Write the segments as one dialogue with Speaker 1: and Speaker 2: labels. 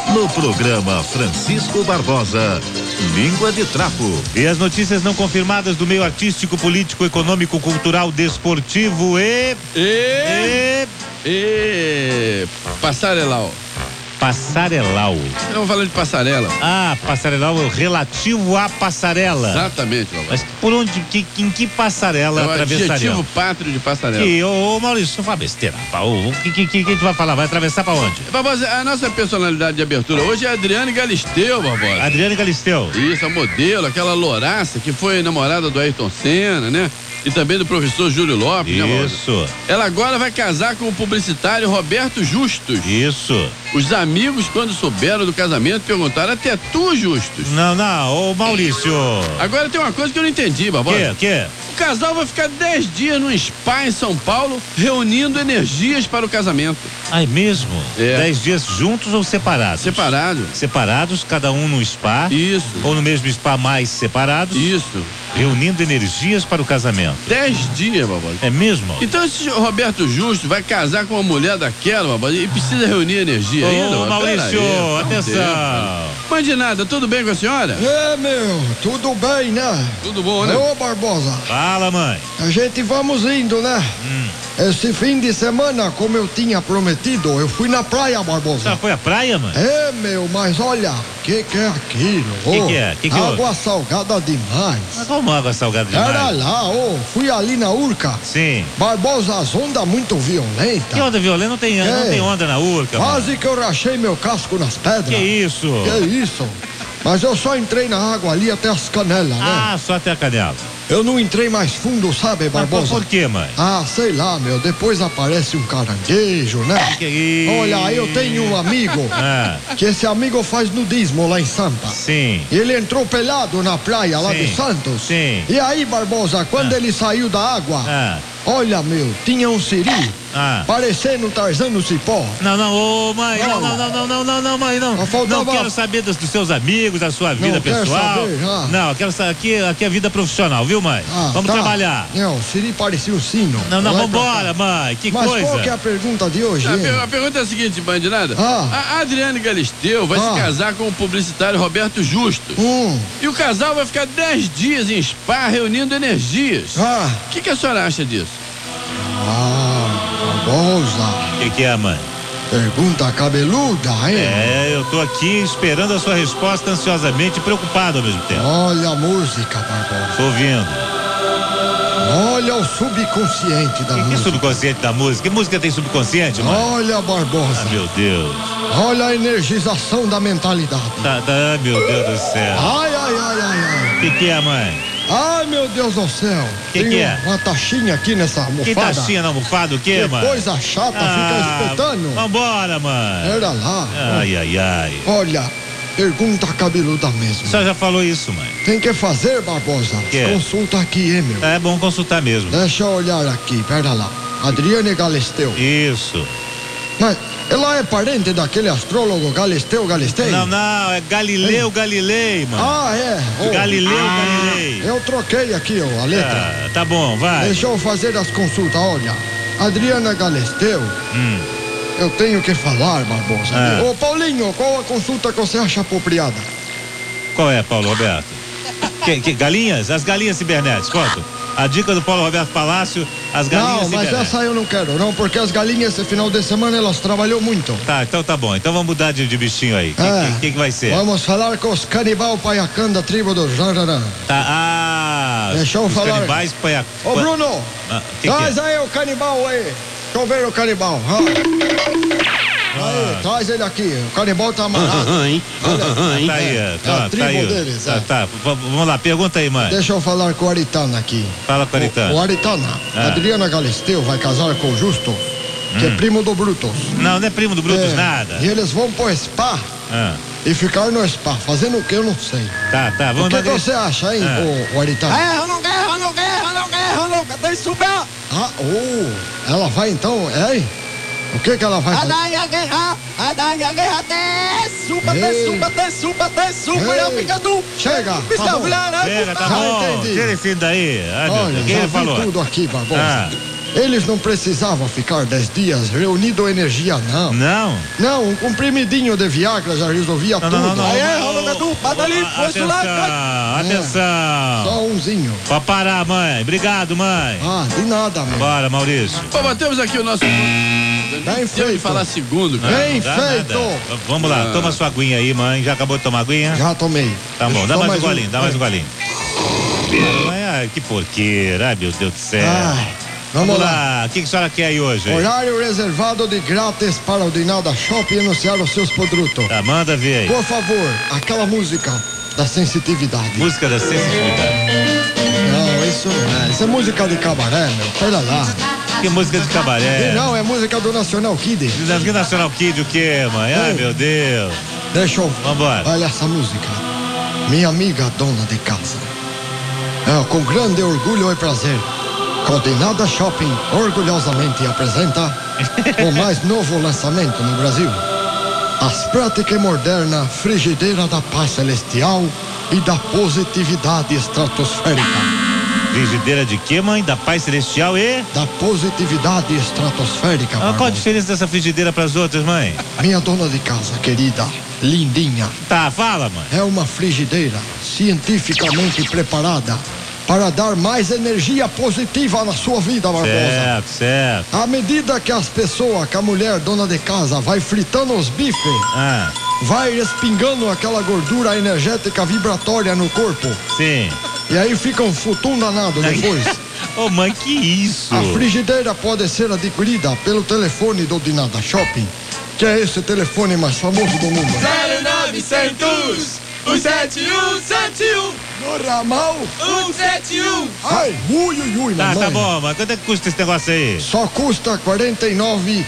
Speaker 1: no programa Francisco Barbosa, Língua de Trapo.
Speaker 2: E as notícias não confirmadas do meio artístico, político, econômico, cultural, desportivo
Speaker 3: passarelau.
Speaker 2: Passarelau.
Speaker 3: Estamos falando de passarela.
Speaker 2: Ah, passarelau relativo à passarela.
Speaker 3: Exatamente, Barbosa.
Speaker 2: Mas por onde, em que passarela atravessaria?
Speaker 3: Adjetivo pátrio de passarela.
Speaker 2: Ô Maurício, não fala besteira, rapaz. O que tu vai falar? Vai atravessar pra onde?
Speaker 3: Barbosa, a nossa personalidade de abertura hoje é a Adriane Galisteu, Barbosa.
Speaker 2: Adriane Galisteu.
Speaker 3: Isso, a modelo, aquela louraça que foi namorada do Ayrton Senna, né? E também do professor Júlio Lopes.
Speaker 2: Isso.
Speaker 3: Né, ela agora vai casar com o publicitário Roberto Justus.
Speaker 2: Isso.
Speaker 3: Os amigos, quando souberam do casamento, perguntaram: até tu, Justus?
Speaker 2: Não, ô Maurício.
Speaker 3: Agora tem uma coisa que eu não entendi, Barbosa.
Speaker 2: Que?
Speaker 3: O casal vai ficar 10 dias num spa em São Paulo, reunindo energias para o casamento.
Speaker 2: Ah, é mesmo? 10 dias juntos ou separados?
Speaker 3: Separados.
Speaker 2: Separados, cada um no spa?
Speaker 3: Isso.
Speaker 2: Ou no mesmo spa, mais separados?
Speaker 3: Isso.
Speaker 2: Reunindo energias para o casamento.
Speaker 3: 10 dias, Barbosa.
Speaker 2: É mesmo?
Speaker 3: Então esse Roberto Justo vai casar com uma mulher daquela, Barbosa, e precisa reunir energia ainda?
Speaker 2: Ô, Maurício, atenção.
Speaker 3: Mas de nada, tudo bem com a senhora?
Speaker 4: Tudo bem, né?
Speaker 3: Tudo bom, né?
Speaker 4: Ô, Barbosa.
Speaker 2: Fala, mãe.
Speaker 4: A gente vamos indo, né? Esse fim de semana, como eu tinha prometido, eu fui na praia, Barbosa.
Speaker 2: Já foi à praia, mãe?
Speaker 4: Mas olha, que é aquilo?
Speaker 2: Que é? Que
Speaker 4: água salgada demais.
Speaker 2: Mas como água salgada demais?
Speaker 4: Era lá, fui ali na Urca.
Speaker 2: Sim.
Speaker 4: Barbosa, as ondas muito violentas.
Speaker 2: Que onda violenta? Não tem onda na Urca.
Speaker 4: Quase que eu rachei meu casco nas pedras.
Speaker 2: Que isso?
Speaker 4: Mas eu só entrei na água ali até as canelas, né?
Speaker 2: Ah, só até a canela.
Speaker 4: Eu não entrei mais fundo, sabe, Barbosa?
Speaker 2: Mas por quê, mãe?
Speaker 4: Ah, sei lá, depois aparece um caranguejo, né?
Speaker 2: Que isso?
Speaker 4: Olha, eu tenho um amigo, que esse amigo faz nudismo lá em Sampa.
Speaker 2: Sim.
Speaker 4: Ele entrou pelado na praia lá de Santos.
Speaker 2: Sim.
Speaker 4: E aí, Barbosa, quando ele saiu da água, olha, tinha um siri, parecendo um Tarzan no cipó.
Speaker 2: Não, mãe, não, mãe, não. Não quero saber dos seus amigos, da sua vida pessoal. Não, eu quero saber, aqui é vida profissional, viu, mãe? Vamos trabalhar.
Speaker 4: Não, o siri parecia um sino.
Speaker 2: Não, vambora, mãe, que coisa.
Speaker 4: Mas qual que é a pergunta de hoje?
Speaker 3: A pergunta é a seguinte, bandinada. A Adriane Galisteu vai se casar com o publicitário Roberto Justo. E o casal vai ficar 10 dias em spa reunindo energias. O que a senhora acha disso?
Speaker 4: Barbosa.
Speaker 2: O que é, mãe?
Speaker 4: Pergunta cabeluda, hein?
Speaker 2: Eu tô aqui esperando a sua resposta ansiosamente, preocupado ao mesmo tempo.
Speaker 4: Olha a música, Barbosa.
Speaker 2: Tô ouvindo.
Speaker 4: Olha o subconsciente da música.
Speaker 2: O que é subconsciente da música? Que música tem subconsciente, mãe?
Speaker 4: Olha, Barbosa.
Speaker 2: Meu Deus.
Speaker 4: Olha a energização da mentalidade.
Speaker 2: Meu Deus do céu.
Speaker 4: Ai.
Speaker 2: O que é, mãe?
Speaker 4: Ai, meu Deus do céu.
Speaker 2: Que é?
Speaker 4: Uma taxinha aqui nessa almofada.
Speaker 2: Que taxinha na almofada? O que, mãe?
Speaker 4: Coisa chata, fica espetando.
Speaker 2: Vambora, mãe.
Speaker 4: Era lá.
Speaker 2: Ai.
Speaker 4: Olha, pergunta cabeluda mesmo.
Speaker 2: A senhora já falou isso, mãe.
Speaker 4: Tem que fazer, Barbosa. Consulta aqui, hein, meu?
Speaker 2: É bom consultar mesmo.
Speaker 4: Deixa eu olhar aqui, pera lá. Adriane Galisteu.
Speaker 2: Isso.
Speaker 4: Mas ela é parente daquele astrólogo Galisteu Galistei?
Speaker 2: Não, é Galileu Galilei, mano. Galileu Galilei.
Speaker 4: Eu troquei aqui, a letra.
Speaker 2: Tá bom, vai.
Speaker 4: Deixa eu fazer as consultas, olha. Adriana Galisteu. Eu tenho que falar, Barbosa. Ô, Paulinho, qual a consulta que você acha apropriada?
Speaker 2: Qual é, Paulo Roberto? Que galinhas? As galinhas cibernéticas, quanto? A dica do Paulo Roberto Palácio, as galinhas cibernéticas.
Speaker 4: Não, mas essa eu não quero, não, porque as galinhas esse final de semana elas trabalhou muito.
Speaker 2: Tá, então tá bom. Então vamos mudar de bichinho aí. O que vai ser?
Speaker 4: Vamos falar com os canibal Paiacã da tribo do Janjarã.
Speaker 2: Tá,
Speaker 4: deixa eu falar.
Speaker 2: Canibais Paiacã.
Speaker 4: Ô, Bruno, traz aí o canibal aí. Deixa eu ver o canibal. Aí, traz ele aqui, o canibal tá amarrado.
Speaker 2: Tá aí, tá aí.
Speaker 4: Deles,
Speaker 2: tá, vamos lá, pergunta aí, mãe.
Speaker 4: Deixa eu falar com o Aritana aqui.
Speaker 2: Fala com o Aritana.
Speaker 4: O Aritana, Adriana Galisteu vai casar com o Justo, que é primo do Brutus.
Speaker 2: Não é primo do Brutus, nada.
Speaker 4: E eles vão pro spa e ficar no spa, fazendo o que eu não sei.
Speaker 2: Tá, vamos
Speaker 4: O que você acha, hein, o Aritana?
Speaker 5: Eu não quero, tem super.
Speaker 4: Ela vai então, hein? O que ela vai fazer?
Speaker 5: Tem super, eu ficando.
Speaker 4: Chega,
Speaker 2: tá bom. Tira esse daí.
Speaker 4: Olha,
Speaker 2: quem
Speaker 4: já
Speaker 2: falou?
Speaker 4: vi tudo aqui, Barbosa. Eles não precisavam ficar 10 dias reunindo energia, não.
Speaker 2: Não?
Speaker 4: Não, um comprimidinho de Viagra já resolvia tudo.
Speaker 5: Aí Rolo Cadu, bata ali, põe isso lá.
Speaker 2: Atenção.
Speaker 4: Só umzinho.
Speaker 2: Pode parar, mãe. Obrigado, mãe.
Speaker 4: De nada, mãe.
Speaker 2: Bora, Maurício.
Speaker 3: Bom, temos aqui o nosso...
Speaker 4: Bem feito.
Speaker 3: de falar segundo, cara.
Speaker 4: Bem feito.
Speaker 2: Vamos lá, toma sua aguinha aí, mãe. Já acabou de tomar aguinha?
Speaker 4: Já tomei.
Speaker 2: Tá bom, dá mais um golinho, dá mais um golinho. Ai, que porqueira, ai meu Deus do céu.
Speaker 4: Vamos lá.
Speaker 2: O que a senhora quer aí hoje?
Speaker 4: Horário reservado de grátis para o Dinada Shopping anunciar os seus produtos.
Speaker 2: Tá, manda ver aí.
Speaker 4: Por favor, aquela música da sensitividade.
Speaker 2: Música da sensibilidade.
Speaker 4: Não, isso não é. Isso é música de cabaré, meu. Pera lá.
Speaker 2: Que música de cabaré?
Speaker 4: Não, é música do National Kid.
Speaker 2: National Kid o quê, mãe? Ai, meu Deus.
Speaker 4: Deixa eu...
Speaker 2: Vambora.
Speaker 4: Olha essa música. Minha amiga dona de casa. Com grande orgulho e prazer, Dinada Shopping orgulhosamente apresenta o mais novo lançamento no Brasil. As prática e moderna frigideira da paz celestial e da positividade estratosférica.
Speaker 2: Frigideira de quê, mãe? Da paz celestial e?
Speaker 4: Da positividade estratosférica.
Speaker 2: Qual a diferença dessa frigideira para as outras, mãe?
Speaker 4: Minha dona de casa, querida, lindinha.
Speaker 2: Tá, fala, mãe.
Speaker 4: É uma frigideira cientificamente preparada para dar mais energia positiva na sua vida, Barbosa.
Speaker 2: Certo.
Speaker 4: À medida que as pessoas, que a mulher dona de casa vai fritando os bifes, vai respingando aquela gordura energética vibratória no corpo.
Speaker 2: Sim.
Speaker 4: E aí fica um futum danado depois.
Speaker 2: Ô, mãe, que isso?
Speaker 4: A frigideira pode ser adquirida pelo telefone do Dinada Shopping, que é esse telefone mais famoso do mundo.
Speaker 5: 0900 17171
Speaker 4: No ramal
Speaker 5: 171.
Speaker 4: Ai, ui,
Speaker 2: Tá
Speaker 4: mamãe.
Speaker 2: bom, mas quanto é que custa esse negócio aí?
Speaker 4: Só custa $49,99.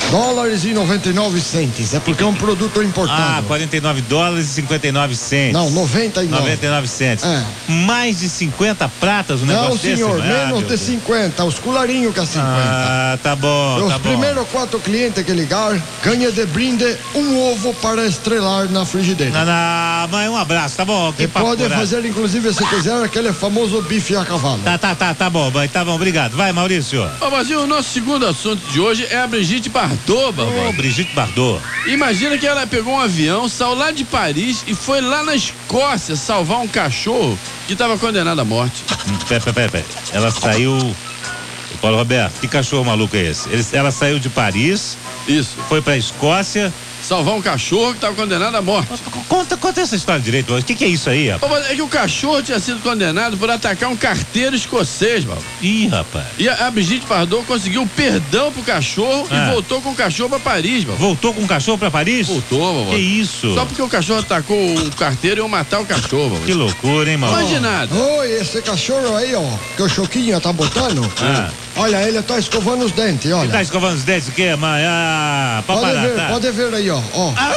Speaker 4: É porque é um produto importado.
Speaker 2: $49,59.
Speaker 4: Não, 99
Speaker 2: cents. Mais de 50 pratas o
Speaker 4: Não,
Speaker 2: negócio desse?
Speaker 4: senhor, menos de 50. Os colarinhos que é 50.
Speaker 2: Tá bom.
Speaker 4: Os primeiros 4 clientes que ligar ganha de brinde um ovo para estrelar na frigideira.
Speaker 2: Não, mãe, um abraço, tá bom?
Speaker 4: E pode fazer, inclusive, se quiser, aquele famoso bife a cavalo.
Speaker 2: Tá bom, mãe, tá bom, obrigado. Vai, Maurício.
Speaker 3: Mas o nosso segundo assunto de hoje é a Brigitte Bardot, Barbosa.
Speaker 2: Brigitte Bardot.
Speaker 3: Imagina que ela pegou um avião, saiu lá de Paris e foi lá na Escócia salvar um cachorro que estava condenado à morte.
Speaker 2: Pera. Ela saiu... Paulo Roberto, que cachorro maluco é esse? Ela saiu de Paris.
Speaker 3: Isso.
Speaker 2: Foi pra Escócia.
Speaker 3: Salvar um cachorro que estava condenado à morte.
Speaker 2: Conta essa história direito. O que é isso aí, rapaz?
Speaker 3: É que o cachorro tinha sido condenado por atacar um carteiro escocês, mano.
Speaker 2: Ih, rapaz.
Speaker 3: E a Brigitte Bardot conseguiu perdão pro cachorro e voltou com o cachorro pra Paris, mano.
Speaker 2: Voltou com o cachorro pra Paris?
Speaker 3: Voltou, mano.
Speaker 2: Que isso?
Speaker 3: Só porque o cachorro atacou o carteiro e iam matar o cachorro, mano.
Speaker 2: Que loucura, hein, mano?
Speaker 3: Não de nada.
Speaker 4: Oi, esse cachorro aí, ó, que o Choquinha tá botando. Olha, ele tá escovando os dentes, olha.
Speaker 2: Ele tá escovando os dentes o quê, mãe?
Speaker 4: Pode ver aí, ó.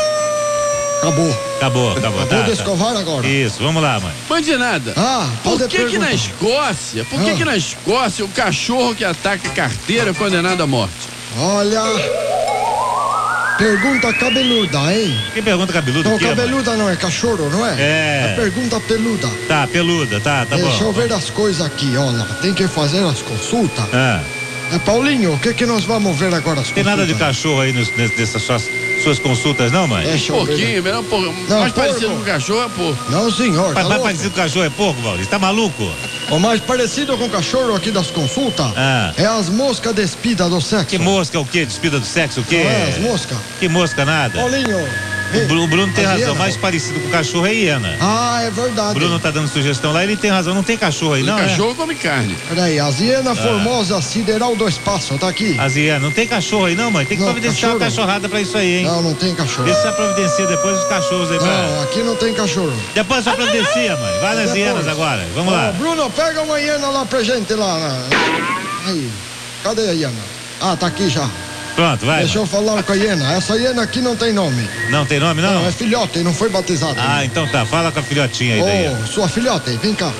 Speaker 4: Acabou.
Speaker 2: Tá,
Speaker 4: Pode escovar agora.
Speaker 2: Isso, vamos lá, mãe.
Speaker 3: Mas de nada. Por que na Escócia, que na Escócia o cachorro que ataca carteira é condenado à morte?
Speaker 4: Olha, pergunta cabeluda, hein?
Speaker 2: Que pergunta cabeluda?
Speaker 4: Não, cabeluda não, é cachorro, não é?
Speaker 2: É
Speaker 4: pergunta peluda.
Speaker 2: Tá, peluda, tá bom.
Speaker 4: Deixa eu ver as coisas aqui, olha. Tem que fazer as consultas. Paulinho, o que nós vamos ver agora? As
Speaker 2: tem nada de cachorro aí nessas suas consultas, não, mãe?
Speaker 3: Porquinho, melhor porco. Mais parecido com cachorro é porco.
Speaker 4: Não, senhor.
Speaker 2: Mais parecido com cachorro é porco, Maurício? Tá maluco?
Speaker 4: O mais parecido com cachorro aqui das consultas é as moscas despida do sexo.
Speaker 2: Que mosca o quê? Despida do sexo o quê?
Speaker 4: As moscas.
Speaker 2: Que mosca nada?
Speaker 4: Paulinho.
Speaker 2: O Bruno tem razão, mais parecido com cachorro é hiena.
Speaker 4: É verdade.
Speaker 2: O Bruno tá dando sugestão lá, ele tem razão, não tem cachorro aí, não?
Speaker 3: Cachorro come carne.
Speaker 4: Peraí, as hiena formosa sideral do espaço, tá aqui.
Speaker 2: As hiena, não tem cachorro aí não, mãe? Tem que providenciar uma cachorrada pra isso aí, hein?
Speaker 4: Não tem cachorro.
Speaker 2: Deixa eu providenciar depois os cachorros aí pra...
Speaker 4: Não, aqui não tem cachorro.
Speaker 2: Depois só providencia, mãe. Vai nas hienas agora, vamos lá.
Speaker 4: Bruno, pega uma hiena lá pra gente lá. Aí, cadê a hiena? Tá aqui já.
Speaker 2: Pronto, vai.
Speaker 4: Deixa eu falar com a hiena. Essa hiena aqui não tem nome.
Speaker 2: Não tem nome, não?
Speaker 4: Não, é filhote, não foi batizada.
Speaker 2: Então tá. Fala com a filhotinha aí daí.
Speaker 4: Sua filhote, vem cá.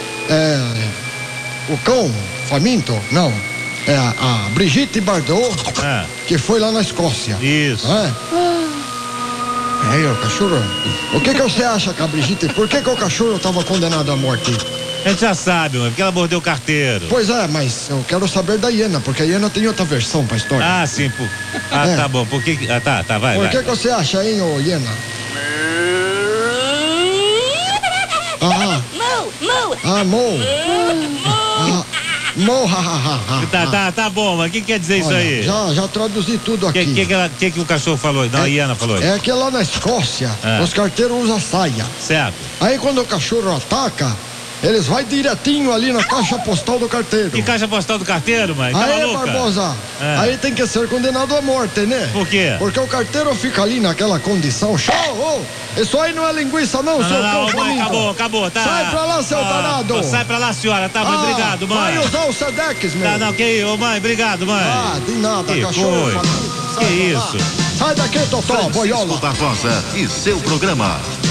Speaker 4: O cão faminto? Não. É a Brigitte Bardot, que foi lá na Escócia.
Speaker 2: Isso.
Speaker 4: Aí, o cachorro. O que você acha, Cabrigite? Por que o cachorro estava condenado à morte?
Speaker 2: A gente já sabe, mano, porque ela mordeu o carteiro.
Speaker 4: Pois é, mas eu quero saber da hiena, porque a hiena tem outra versão pra história.
Speaker 2: Ah, sim. Tá bom. Por que... vai.
Speaker 4: Por que você acha, hein, ô hiena? Mo. Mo,
Speaker 2: Tá bom, mas o que quer dizer isso aí?
Speaker 4: Já traduzi tudo aqui.
Speaker 2: O que o cachorro falou? Não, a hiena falou isso.
Speaker 4: É que lá na Escócia, os carteiros usam saia.
Speaker 2: Certo.
Speaker 4: Aí quando o cachorro ataca, eles vão direitinho ali na caixa postal do carteiro.
Speaker 2: Que caixa postal do carteiro, mãe? Tá
Speaker 4: aí, Barbosa, aí tem que ser condenado à morte, né?
Speaker 2: Por quê?
Speaker 4: Porque o carteiro fica ali naquela condição. Isso aí não é linguiça, não, seu cão.
Speaker 2: Mãe, acabou, tá?
Speaker 4: Sai pra lá, seu danado.
Speaker 2: Sai pra lá, senhora, tá, mãe, obrigado, mãe.
Speaker 4: Vai usar o Sedex, meu.
Speaker 2: Não, que isso, mãe, obrigado, mãe.
Speaker 4: De nada, cachorro.
Speaker 2: Que isso?
Speaker 4: Sai daqui, Totó, boiola.
Speaker 1: Francisco Barbosa e seu programa.